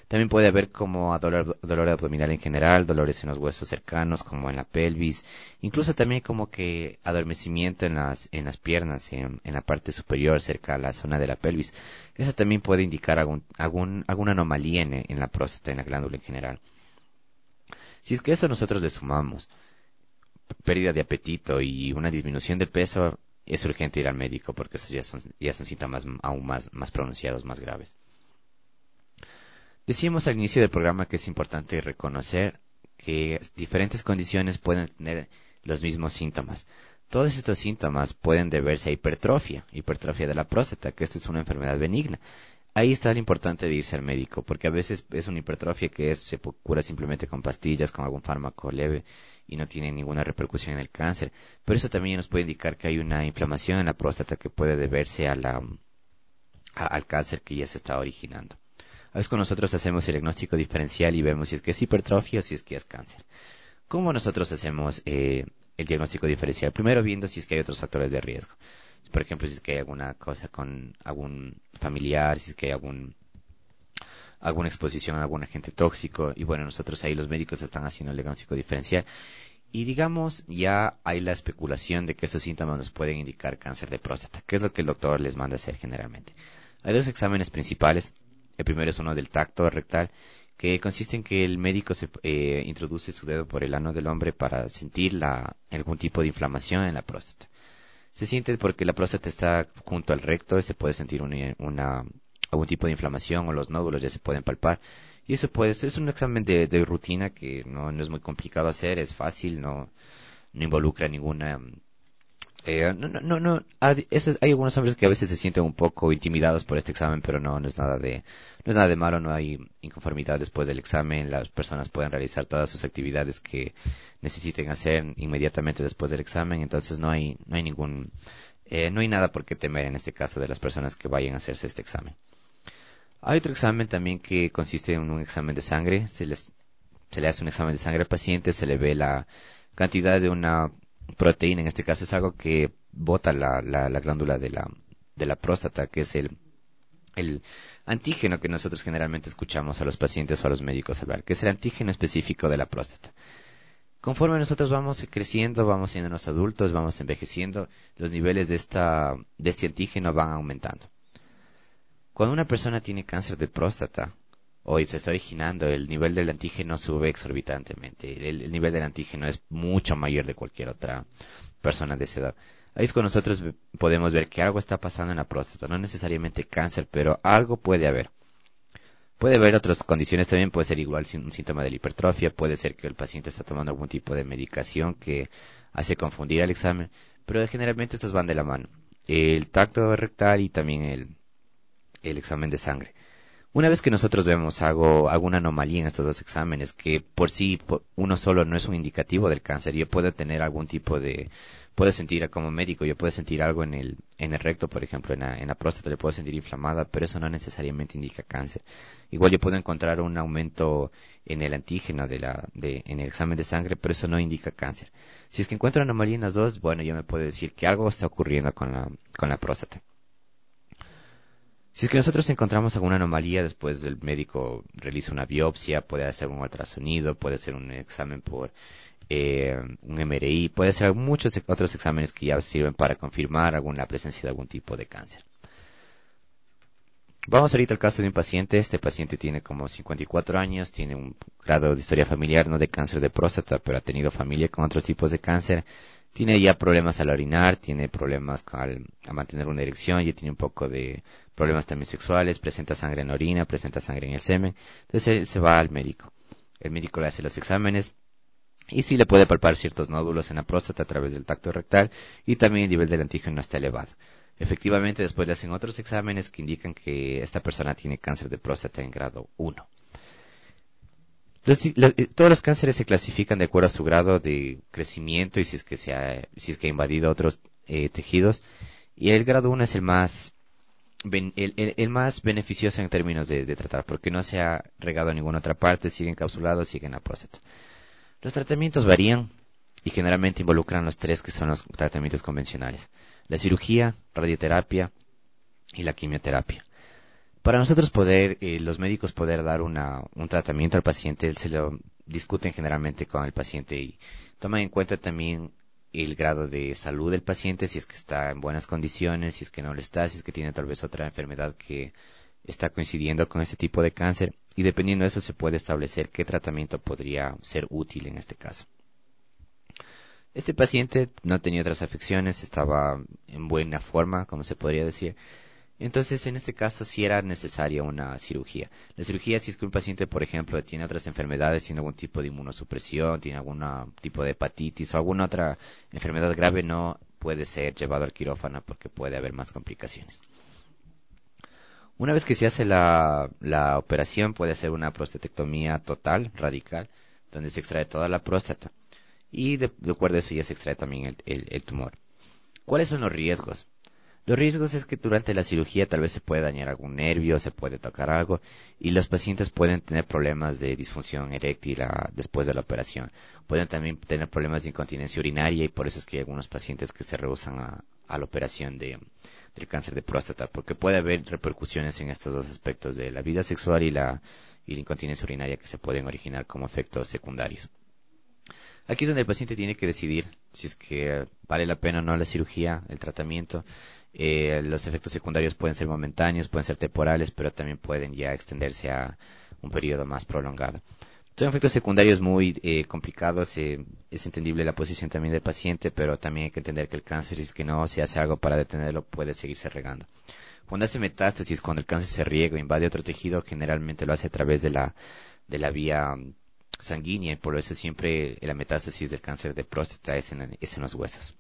También puede haber como dolor abdominal en general, dolores en los huesos cercanos, como en la pelvis, incluso también como que adormecimiento en las piernas, en la parte superior, cerca a la zona de la pelvis. Eso también puede indicar alguna anomalía en la próstata, en la glándula en general. Si es que eso nosotros le sumamos pérdida de apetito y una disminución de peso, es urgente ir al médico porque esos ya son síntomas aún más pronunciados, más graves. Decíamos al inicio del programa que es importante reconocer que diferentes condiciones pueden tener los mismos síntomas. Todos estos síntomas pueden deberse a hipertrofia de la próstata, que esta es una enfermedad benigna. Ahí está lo importante de irse al médico, porque a veces es una hipertrofia que se cura simplemente con pastillas, con algún fármaco leve y no tiene ninguna repercusión en el cáncer. Pero eso también nos puede indicar que hay una inflamación en la próstata que puede deberse al cáncer que ya se está originando. A veces cuando nosotros hacemos el diagnóstico diferencial y vemos si es que es hipertrofia o si es que es cáncer. ¿Cómo nosotros hacemos el diagnóstico diferencial? Primero viendo si es que hay otros factores de riesgo. Por ejemplo, si es que hay alguna cosa con algún familiar, si es que hay alguna exposición a algún agente tóxico. Y bueno, nosotros ahí los médicos están haciendo el diagnóstico diferencial. Y digamos, ya hay la especulación de que esos síntomas nos pueden indicar cáncer de próstata, que es lo que el doctor les manda hacer generalmente. Hay dos exámenes principales. El primero es uno del tacto rectal, que consiste en que el médico introduce su dedo por el ano del hombre para sentir algún tipo de inflamación en la próstata. Se siente porque la próstata está junto al recto y se puede sentir algún tipo de inflamación o los nódulos ya se pueden palpar. Y eso es un examen de rutina que no es muy complicado hacer, es fácil, no involucra ninguna... hay algunos hombres que a veces se sienten un poco intimidados por este examen, pero no es nada de malo, no hay inconformidad después del examen, las personas pueden realizar todas sus actividades que necesiten hacer inmediatamente después del examen, entonces no hay nada por qué temer en este caso de las personas que vayan a hacerse este examen. Hay otro examen también que consiste en un examen de sangre, se le hace un examen de sangre al paciente, se le ve la cantidad de una proteína, en este caso es algo que bota la glándula de la próstata, que es el antígeno que nosotros generalmente escuchamos a los pacientes o a los médicos hablar, que es el antígeno específico de la próstata. Conforme nosotros vamos creciendo, vamos siéndonos adultos, vamos envejeciendo, los niveles de este antígeno van aumentando. Cuando una persona tiene cáncer de próstata, o se está originando, el nivel del antígeno sube exorbitantemente. El nivel del antígeno es mucho mayor de cualquier otra persona de esa edad. Ahí es cuando nosotros podemos ver que algo está pasando en la próstata. No necesariamente cáncer, pero algo puede haber. Puede haber otras condiciones también, puede ser igual un síntoma de la hipertrofia, puede ser que el paciente está tomando algún tipo de medicación que hace confundir al examen, pero generalmente estos van de la mano. El tacto rectal y también el examen de sangre. Una vez que nosotros vemos alguna anomalía en estos dos exámenes, que por sí uno solo no es un indicativo del cáncer, yo puedo tener algún tipo puedo sentir como médico, yo puedo sentir algo en el recto, por ejemplo, en la próstata le puedo sentir inflamada, pero eso no necesariamente indica cáncer. Igual yo puedo encontrar un aumento en el antígeno en el examen de sangre, pero eso no indica cáncer. Si es que encuentro anomalía en las dos, bueno, yo me puedo decir que algo está ocurriendo con la próstata. Si es que nosotros encontramos alguna anomalía, después el médico realiza una biopsia, puede hacer un ultrasonido, puede hacer un examen por un MRI, puede hacer muchos otros exámenes que ya sirven para confirmar la presencia de algún tipo de cáncer. Vamos ahorita al caso de un paciente. Este paciente tiene como 54 años, tiene un grado de historia familiar, no de cáncer de próstata, pero ha tenido familia con otros tipos de cáncer. Tiene ya problemas al orinar, tiene problemas a mantener una erección, ya tiene un poco de problemas también sexuales, presenta sangre en la orina, presenta sangre en el semen. Entonces él se va al médico. El médico le hace los exámenes y sí le puede palpar ciertos nódulos en la próstata a través del tacto rectal y también el nivel del antígeno está elevado. Efectivamente, después le hacen otros exámenes que indican que esta persona tiene cáncer de próstata en grado 1. Todos los cánceres se clasifican de acuerdo a su grado de crecimiento y si es que ha invadido otros tejidos. Y el grado 1 es el más beneficioso en términos de tratar, porque no se ha regado a ninguna otra parte, sigue encapsulado, sigue en la próstata. Los tratamientos varían y generalmente involucran los tres que son los tratamientos convencionales: la cirugía, radioterapia y la quimioterapia. Para nosotros los médicos poder dar un tratamiento al paciente, se lo discuten generalmente con el paciente y toman en cuenta también el grado de salud del paciente, si es que está en buenas condiciones, si es que no lo está, si es que tiene tal vez otra enfermedad que está coincidiendo con ese tipo de cáncer, y dependiendo de eso se puede establecer qué tratamiento podría ser útil en este caso. Este paciente no tenía otras afecciones, estaba en buena forma, como se podría decir. Entonces, en este caso, sí era necesaria una cirugía. La cirugía, si es que un paciente, por ejemplo, tiene otras enfermedades, tiene algún tipo de inmunosupresión, tiene algún tipo de hepatitis o alguna otra enfermedad grave, no puede ser llevado al quirófano porque puede haber más complicaciones. Una vez que se hace la operación, puede ser una prostatectomía total, radical, donde se extrae toda la próstata. Y de acuerdo a eso ya se extrae también el tumor. ¿Cuáles son los riesgos? Los riesgos es que durante la cirugía tal vez se puede dañar algún nervio, se puede tocar algo, y los pacientes pueden tener problemas de disfunción eréctil después de la operación. Pueden también tener problemas de incontinencia urinaria, y por eso es que hay algunos pacientes que se rehúsan a la operación del cáncer de próstata, porque puede haber repercusiones en estos dos aspectos de la vida sexual y la incontinencia urinaria que se pueden originar como efectos secundarios. Aquí es donde el paciente tiene que decidir si es que vale la pena o no la cirugía, el tratamiento. Los efectos secundarios pueden ser momentáneos, pueden ser temporales, pero también pueden ya extenderse a un periodo más prolongado. Son efectos secundarios muy complicados. Es entendible la posición también del paciente, pero también hay que entender que el cáncer, si es que no se hace algo para detenerlo, puede seguirse regando. Cuando hace metástasis, cuando el cáncer se riega o invade otro tejido, generalmente lo hace a través de la vía sanguínea, y por eso siempre la metástasis del cáncer de próstata es en los huesos.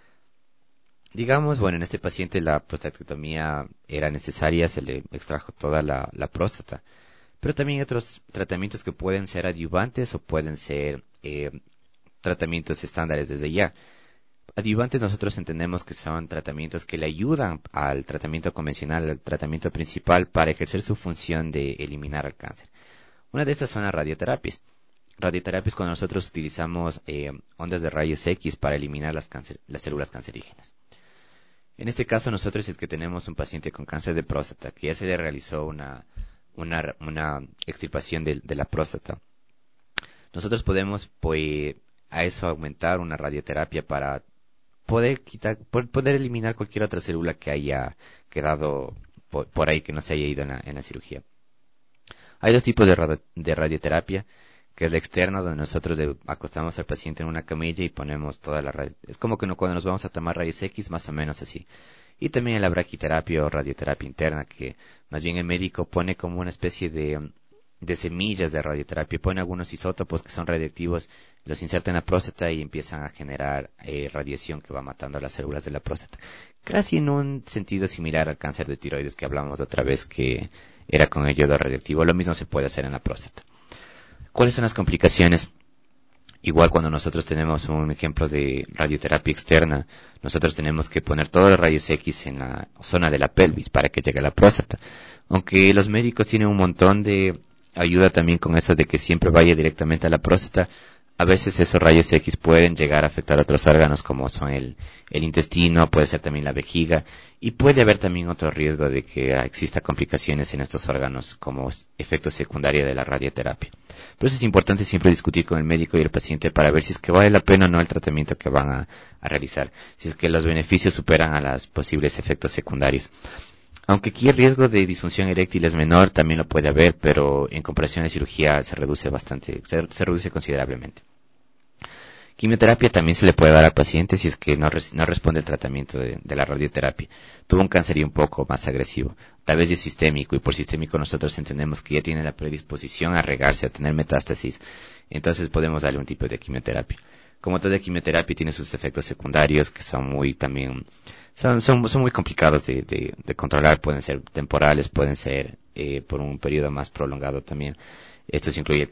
Digamos, bueno, en este paciente la prostatectomía era necesaria, se le extrajo toda la próstata, pero también hay otros tratamientos que pueden ser adyuvantes o pueden ser tratamientos estándares desde ya. Adyuvantes nosotros entendemos que son tratamientos que le ayudan al tratamiento convencional, al tratamiento principal, para ejercer su función de eliminar el cáncer. Una de estas son las radioterapias. Radioterapias cuando nosotros utilizamos ondas de rayos X para eliminar las células cancerígenas. En este caso nosotros es que tenemos un paciente con cáncer de próstata que ya se le realizó una extirpación de la próstata. Nosotros podemos a eso aumentar una radioterapia para poder eliminar cualquier otra célula que haya quedado por ahí, que no se haya ido en la cirugía. Hay dos tipos de radioterapia, que es la externa, donde nosotros acostamos al paciente en una camilla y ponemos toda la radio. Es como que cuando nos vamos a tomar rayos X, más o menos así. Y también la braquiterapia o radioterapia interna, que más bien el médico pone como una especie de semillas de radioterapia, pone algunos isótopos que son radioactivos, los inserta en la próstata y empiezan a generar radiación que va matando las células de la próstata. Casi en un sentido similar al cáncer de tiroides que hablamos de otra vez, que era con el yodo radioactivo. Lo mismo se puede hacer en la próstata. ¿Cuáles son las complicaciones? Igual cuando nosotros tenemos un ejemplo de radioterapia externa, nosotros tenemos que poner todos los rayos X en la zona de la pelvis para que llegue a la próstata. Aunque los médicos tienen un montón de ayuda también con eso de que siempre vaya directamente a la próstata, a veces esos rayos X pueden llegar a afectar otros órganos como son el intestino, puede ser también la vejiga, y puede haber también otro riesgo de que exista complicaciones en estos órganos como efecto secundario de la radioterapia. Por eso es importante siempre discutir con el médico y el paciente para ver si es que vale la pena o no el tratamiento que van a realizar, si es que los beneficios superan a los posibles efectos secundarios. Aunque aquí el riesgo de disfunción eréctil es menor, también lo puede haber, pero en comparación a la cirugía se reduce considerablemente. Quimioterapia también se le puede dar al paciente si es que no responde al tratamiento de la radioterapia. Tuvo un cáncer un poco más agresivo, tal vez es sistémico, y por sistémico nosotros entendemos que ya tiene la predisposición a regarse, a tener metástasis, entonces podemos darle un tipo de quimioterapia. Como toda quimioterapia tiene sus efectos secundarios que son muy muy complicados de controlar, pueden ser temporales, pueden ser por un periodo más prolongado también. Esto incluye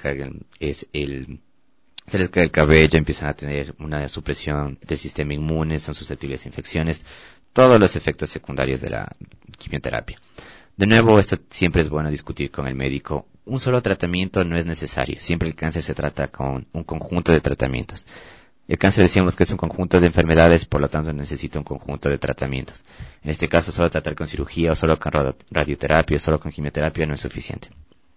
se les cae el cabello, empiezan a tener una supresión del sistema inmune, son susceptibles a infecciones, todos los efectos secundarios de la quimioterapia. De nuevo, esto siempre es bueno discutir con el médico. Un solo tratamiento no es necesario, siempre el cáncer se trata con un conjunto de tratamientos. El cáncer decíamos que es un conjunto de enfermedades, por lo tanto necesita un conjunto de tratamientos. En este caso, solo tratar con cirugía o solo con radioterapia o solo con quimioterapia no es suficiente.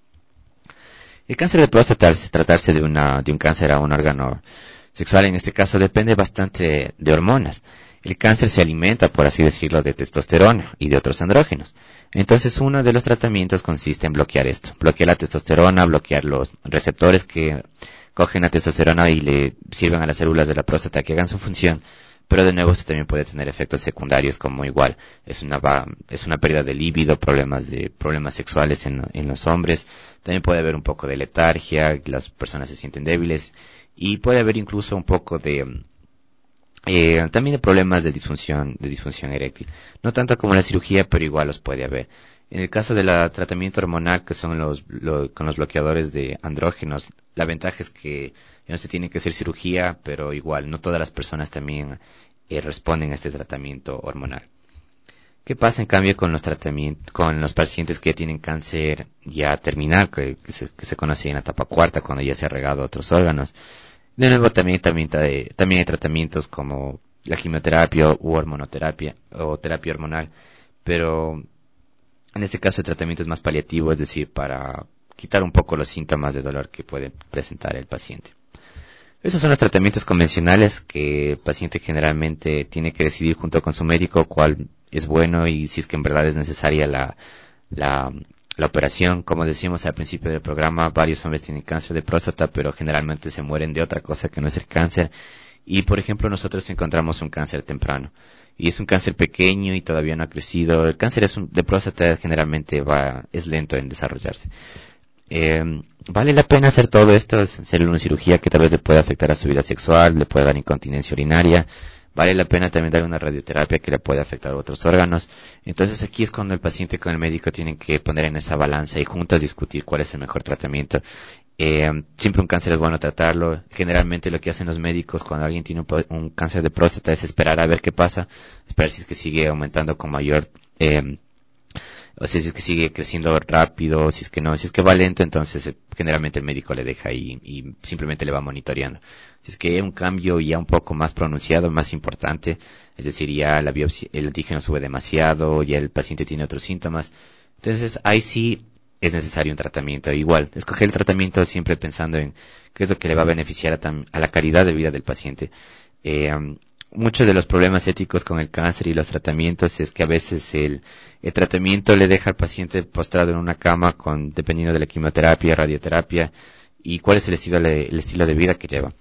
El cáncer de próstata, al tratarse de un cáncer a un órgano sexual, en este caso depende bastante de hormonas. El cáncer se alimenta, por así decirlo, de testosterona y de otros andrógenos. Entonces, uno de los tratamientos consiste en bloquear esto. Bloquear la testosterona, bloquear los receptores que cogen la testosterona y le sirven a las células de la próstata que hagan su función. Pero de nuevo, esto también puede tener efectos secundarios como igual. Es una pérdida de líbido, problemas sexuales en los hombres. También puede haber un poco de letargia, las personas se sienten débiles. Y puede haber incluso un poco de también de problemas de disfunción eréctil. No tanto como la cirugía, pero igual los puede haber. En el caso del tratamiento hormonal, que son con los bloqueadores de andrógenos, la ventaja es que no se tiene que hacer cirugía, pero igual no todas las personas también responden a este tratamiento hormonal. ¿Qué pasa en cambio con los pacientes que ya tienen cáncer ya terminal, que se conoce en la etapa cuarta, cuando ya se ha regado otros órganos? De nuevo, también hay tratamientos como la quimioterapia u hormonoterapia o terapia hormonal, pero en este caso el tratamiento es más paliativo, es decir, para quitar un poco los síntomas de dolor que puede presentar el paciente. Esos son los tratamientos convencionales que el paciente generalmente tiene que decidir junto con su médico cuál es bueno y si es que en verdad es necesaria la operación. Como decíamos al principio del programa, varios hombres tienen cáncer de próstata, pero generalmente se mueren de otra cosa que no es el cáncer. Y, por ejemplo, nosotros encontramos un cáncer temprano. Y es un cáncer pequeño y todavía no ha crecido. El cáncer de próstata generalmente es lento en desarrollarse. ¿Vale la pena hacer todo esto? Hacer una cirugía que tal vez le pueda afectar a su vida sexual, le pueda dar incontinencia urinaria. Vale la pena también dar una radioterapia que le puede afectar a otros órganos. Entonces aquí es cuando el paciente con el médico tienen que poner en esa balanza y juntos discutir cuál es el mejor tratamiento. Siempre un cáncer es bueno tratarlo. Generalmente lo que hacen los médicos cuando alguien tiene un cáncer de próstata es esperar a ver qué pasa, esperar si es que sigue aumentando con mayor o sea, si es que sigue creciendo rápido, si es que no, si es que va lento, entonces generalmente el médico le deja ahí y simplemente le va monitoreando. Si es que hay un cambio ya un poco más pronunciado, más importante, es decir, ya el antígeno sube demasiado, ya el paciente tiene otros síntomas, entonces ahí sí es necesario un tratamiento. Igual, escoger el tratamiento siempre pensando en qué es lo que le va a beneficiar a la calidad de vida del paciente. Muchos de los problemas éticos con el cáncer y los tratamientos es que a veces el tratamiento le deja al paciente postrado en una cama dependiendo de la quimioterapia, radioterapia y cuál es el estilo de vida que lleva.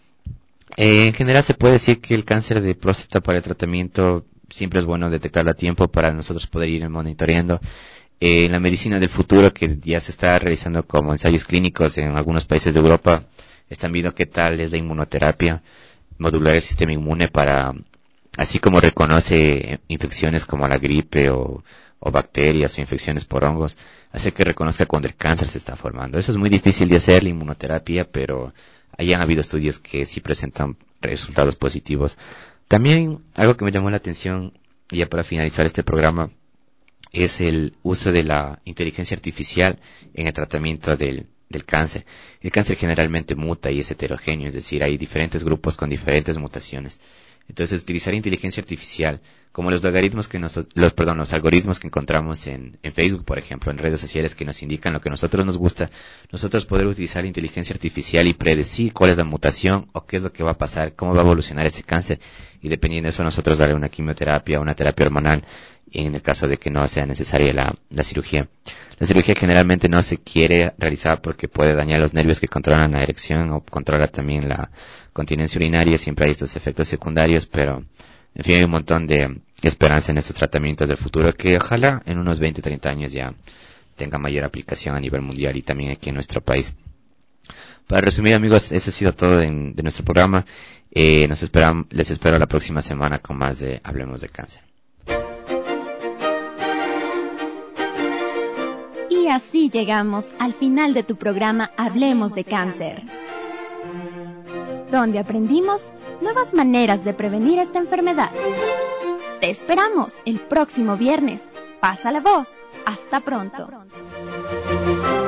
En general se puede decir que el cáncer de próstata para el tratamiento siempre es bueno detectarlo a tiempo para nosotros poder ir monitoreando. En la medicina del futuro, que ya se está realizando como ensayos clínicos en algunos países de Europa, están viendo qué tal es la inmunoterapia, modular el sistema inmune para, así como reconoce infecciones como la gripe o bacterias o infecciones por hongos, hace que reconozca cuando el cáncer se está formando. Eso es muy difícil de hacer, la inmunoterapia, pero ahí han habido estudios que sí presentan resultados positivos. También algo que me llamó la atención, ya para finalizar este programa, es el uso de la inteligencia artificial en el tratamiento del cáncer. El cáncer generalmente muta y es heterogéneo, es decir, hay diferentes grupos con diferentes mutaciones. Entonces, utilizar inteligencia artificial, como los algoritmos que encontramos en Facebook, por ejemplo, en redes sociales que nos indican lo que a nosotros nos gusta, nosotros poder utilizar inteligencia artificial y predecir cuál es la mutación o qué es lo que va a pasar, cómo va a evolucionar ese cáncer, y dependiendo de eso nosotros darle una quimioterapia o una terapia hormonal, en el caso de que no sea necesaria la cirugía. La cirugía generalmente no se quiere realizar porque puede dañar los nervios que controlan la erección o controla también la continencia urinaria. Siempre hay estos efectos secundarios, pero en fin hay un montón de esperanza en estos tratamientos del futuro que ojalá en unos 20, 30 años ya tenga mayor aplicación a nivel mundial y también aquí en nuestro país. Para resumir, amigos, eso ha sido todo de nuestro programa. Les espero la próxima semana con más de Hablemos de Cáncer. Y así llegamos al final de tu programa Hablemos de Cáncer, donde aprendimos nuevas maneras de prevenir esta enfermedad. Te esperamos el próximo viernes. Pasa la voz. Hasta pronto.